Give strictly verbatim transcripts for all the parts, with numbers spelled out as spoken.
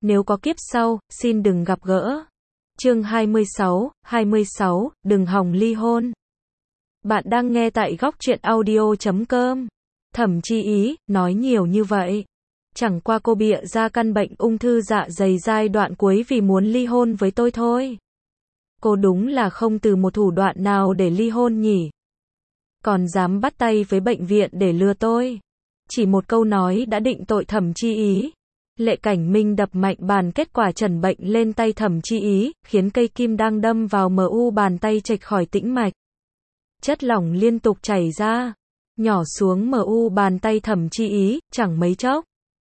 Nếu có kiếp sau, xin đừng gặp gỡ. Chương hai mươi sáu, hai mươi sáu, đừng hòng ly hôn. Bạn đang nghe tại góc truyện audio chấm com. Thẩm Chi Ý, nói nhiều như vậy. Chẳng qua cô bịa ra căn bệnh ung thư dạ dày giai đoạn cuối vì muốn ly hôn với tôi thôi. Cô đúng là không từ một thủ đoạn nào để ly hôn nhỉ. Còn dám bắt tay với bệnh viện để lừa tôi. Chỉ một câu nói đã định tội Thẩm Chi Ý. Lệ Cảnh Minh đập mạnh bàn kết quả chẩn bệnh lên tay Thẩm Chi Ý, khiến cây kim đang đâm vào mờ u bàn tay chệch khỏi tĩnh mạch. Chất lỏng liên tục chảy ra, nhỏ xuống mờ u bàn tay Thẩm Chi Ý, chẳng mấy chốc.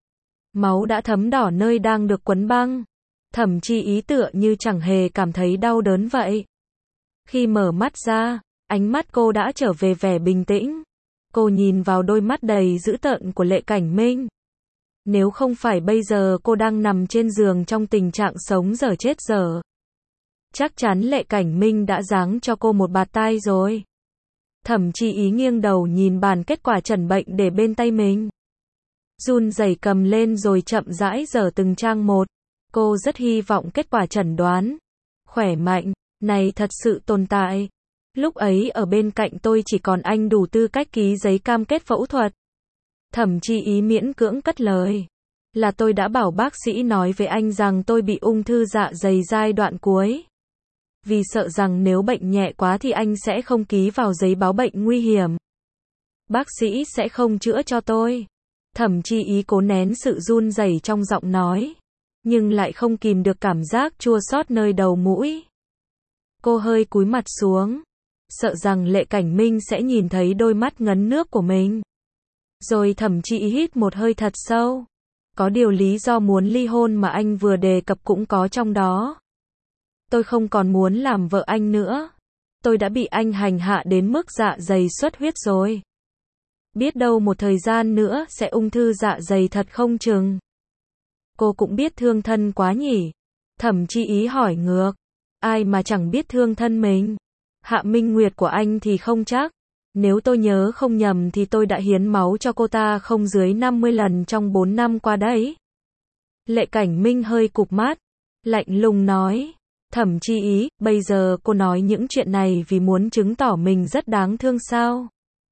Máu đã thấm đỏ nơi đang được quấn băng. Thẩm Chi Ý tựa như chẳng hề cảm thấy đau đớn vậy. Khi mở mắt ra, ánh mắt cô đã trở về vẻ bình tĩnh. Cô nhìn vào đôi mắt đầy dữ tợn của Lệ Cảnh Minh. Nếu không phải bây giờ cô đang nằm trên giường trong tình trạng sống dở chết dở, chắc chắn Lệ Cảnh Minh đã giáng cho cô một bạt tai rồi. Thẩm Chi Ý nghiêng đầu nhìn bàn kết quả chẩn bệnh để bên tay mình. Run rẩy cầm lên rồi chậm rãi dở từng trang một. Cô rất hy vọng kết quả chẩn đoán khỏe mạnh này thật sự tồn tại. Lúc ấy ở bên cạnh tôi chỉ còn anh đủ tư cách ký giấy cam kết phẫu thuật. Thẩm Chi Ý miễn cưỡng cất lời. Là tôi đã bảo bác sĩ nói với anh rằng tôi bị ung thư dạ dày giai đoạn cuối. Vì sợ rằng nếu bệnh nhẹ quá thì anh sẽ không ký vào giấy báo bệnh nguy hiểm. Bác sĩ sẽ không chữa cho tôi. Thẩm Chi Ý cố nén sự run rẩy trong giọng nói, nhưng lại không kìm được cảm giác chua xót nơi đầu mũi. Cô hơi cúi mặt xuống, sợ rằng Lệ Cảnh Minh sẽ nhìn thấy đôi mắt ngấn nước của mình. Rồi Thẩm Chi Ý hít một hơi thật sâu. Có điều lý do muốn ly hôn mà anh vừa đề cập cũng có trong đó. Tôi không còn muốn làm vợ anh nữa. Tôi đã bị anh hành hạ đến mức dạ dày xuất huyết rồi. Biết đâu một thời gian nữa sẽ ung thư dạ dày thật không chừng. Cô cũng biết thương thân quá nhỉ? Thẩm Chi Ý hỏi ngược. Ai mà chẳng biết thương thân mình. Hạ Minh Nguyệt của anh thì không chắc. Nếu tôi nhớ không nhầm thì tôi đã hiến máu cho cô ta không dưới năm mươi lần trong bốn năm qua đấy. Lệ Cảnh Minh hơi cụp mắt, lạnh lùng nói. Thẩm Chi Ý, bây giờ cô nói những chuyện này vì muốn chứng tỏ mình rất đáng thương sao?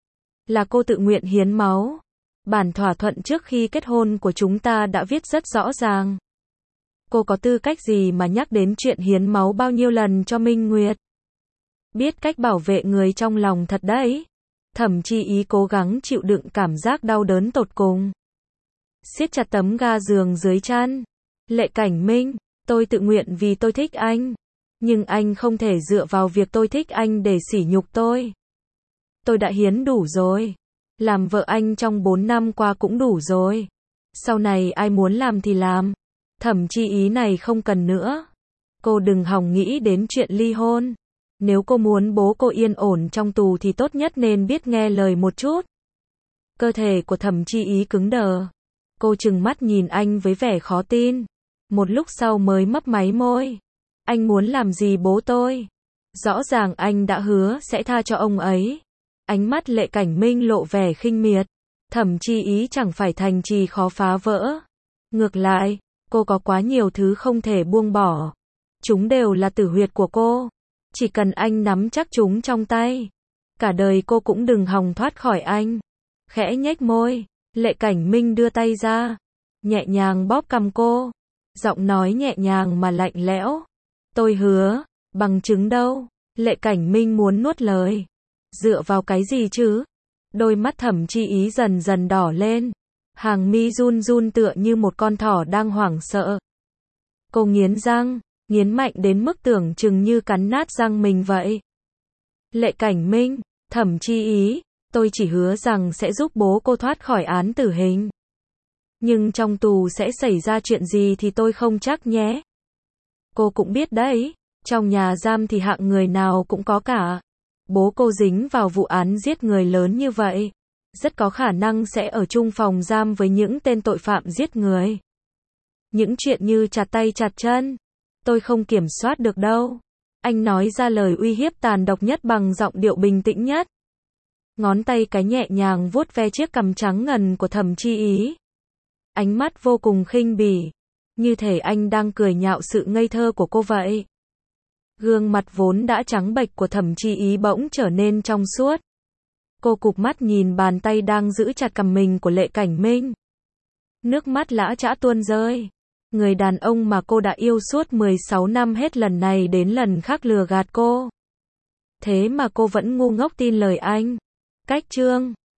Là cô tự nguyện hiến máu. Bản thỏa thuận trước khi kết hôn của chúng ta đã viết rất rõ ràng. Cô có tư cách gì mà nhắc đến chuyện hiến máu bao nhiêu lần cho Minh Nguyệt? Biết cách bảo vệ người trong lòng thật đấy. Thẩm Chi Ý cố gắng chịu đựng cảm giác đau đớn tột cùng. Siết chặt tấm ga giường dưới chăn. Lệ Cảnh Minh, tôi tự nguyện vì tôi thích anh. Nhưng anh không thể dựa vào việc tôi thích anh để sỉ nhục tôi. Tôi đã hiến đủ rồi. Làm vợ anh trong bốn năm qua cũng đủ rồi. Sau này ai muốn làm thì làm. Thẩm Chi Ý này không cần nữa. Cô đừng hòng nghĩ đến chuyện ly hôn. Nếu cô muốn bố cô yên ổn trong tù thì tốt nhất nên biết nghe lời một chút. Cơ thể của Thẩm Chi Ý cứng đờ. Cô trừng mắt nhìn anh với vẻ khó tin. Một lúc sau mới mấp máy môi. Anh muốn làm gì bố tôi? Rõ ràng anh đã hứa sẽ tha cho ông ấy. Ánh mắt Lệ Cảnh Minh lộ vẻ khinh miệt. Thẩm Chi Ý chẳng phải thành trì khó phá vỡ. Ngược lại, cô có quá nhiều thứ không thể buông bỏ. Chúng đều là tử huyệt của cô. Chỉ cần anh nắm chắc chúng trong tay, cả đời cô cũng đừng hòng thoát khỏi anh. Khẽ nhếch môi, Lệ Cảnh Minh đưa tay ra, nhẹ nhàng bóp cằm cô. Giọng nói nhẹ nhàng mà lạnh lẽo. Tôi hứa, bằng chứng đâu? Lệ Cảnh Minh muốn nuốt lời. Dựa vào cái gì chứ? Đôi mắt Thẩm Chi Ý dần dần đỏ lên. Hàng mi run run tựa như một con thỏ đang hoảng sợ. Cô nghiến răng, nghiến mạnh đến mức tưởng chừng như cắn nát răng mình vậy. Lệ Cảnh Minh, Thẩm Chi Ý, tôi chỉ hứa rằng sẽ giúp bố cô thoát khỏi án tử hình. Nhưng trong tù sẽ xảy ra chuyện gì thì tôi không chắc nhé. Cô cũng biết đấy, trong nhà giam thì hạng người nào cũng có cả. Bố cô dính vào vụ án giết người lớn như vậy, rất có khả năng sẽ ở chung phòng giam với những tên tội phạm giết người. Những chuyện như chặt tay chặt chân, tôi không kiểm soát được đâu. Anh nói ra lời uy hiếp tàn độc nhất bằng giọng điệu bình tĩnh nhất. Ngón tay cái nhẹ nhàng vuốt ve chiếc cằm trắng ngần của Thẩm Chi Ý. Ánh mắt vô cùng khinh bỉ. Như thể anh đang cười nhạo sự ngây thơ của cô vậy. Gương mặt vốn đã trắng bệch của Thẩm Chi Ý bỗng trở nên trong suốt. Cô cụp mắt nhìn bàn tay đang giữ chặt cằm mình của Lệ Cảnh Minh. Nước mắt lã chã tuôn rơi. Người đàn ông mà cô đã yêu suốt mười sáu năm hết lần này đến lần khác lừa gạt cô. Thế mà cô vẫn ngu ngốc tin lời anh. Cách chương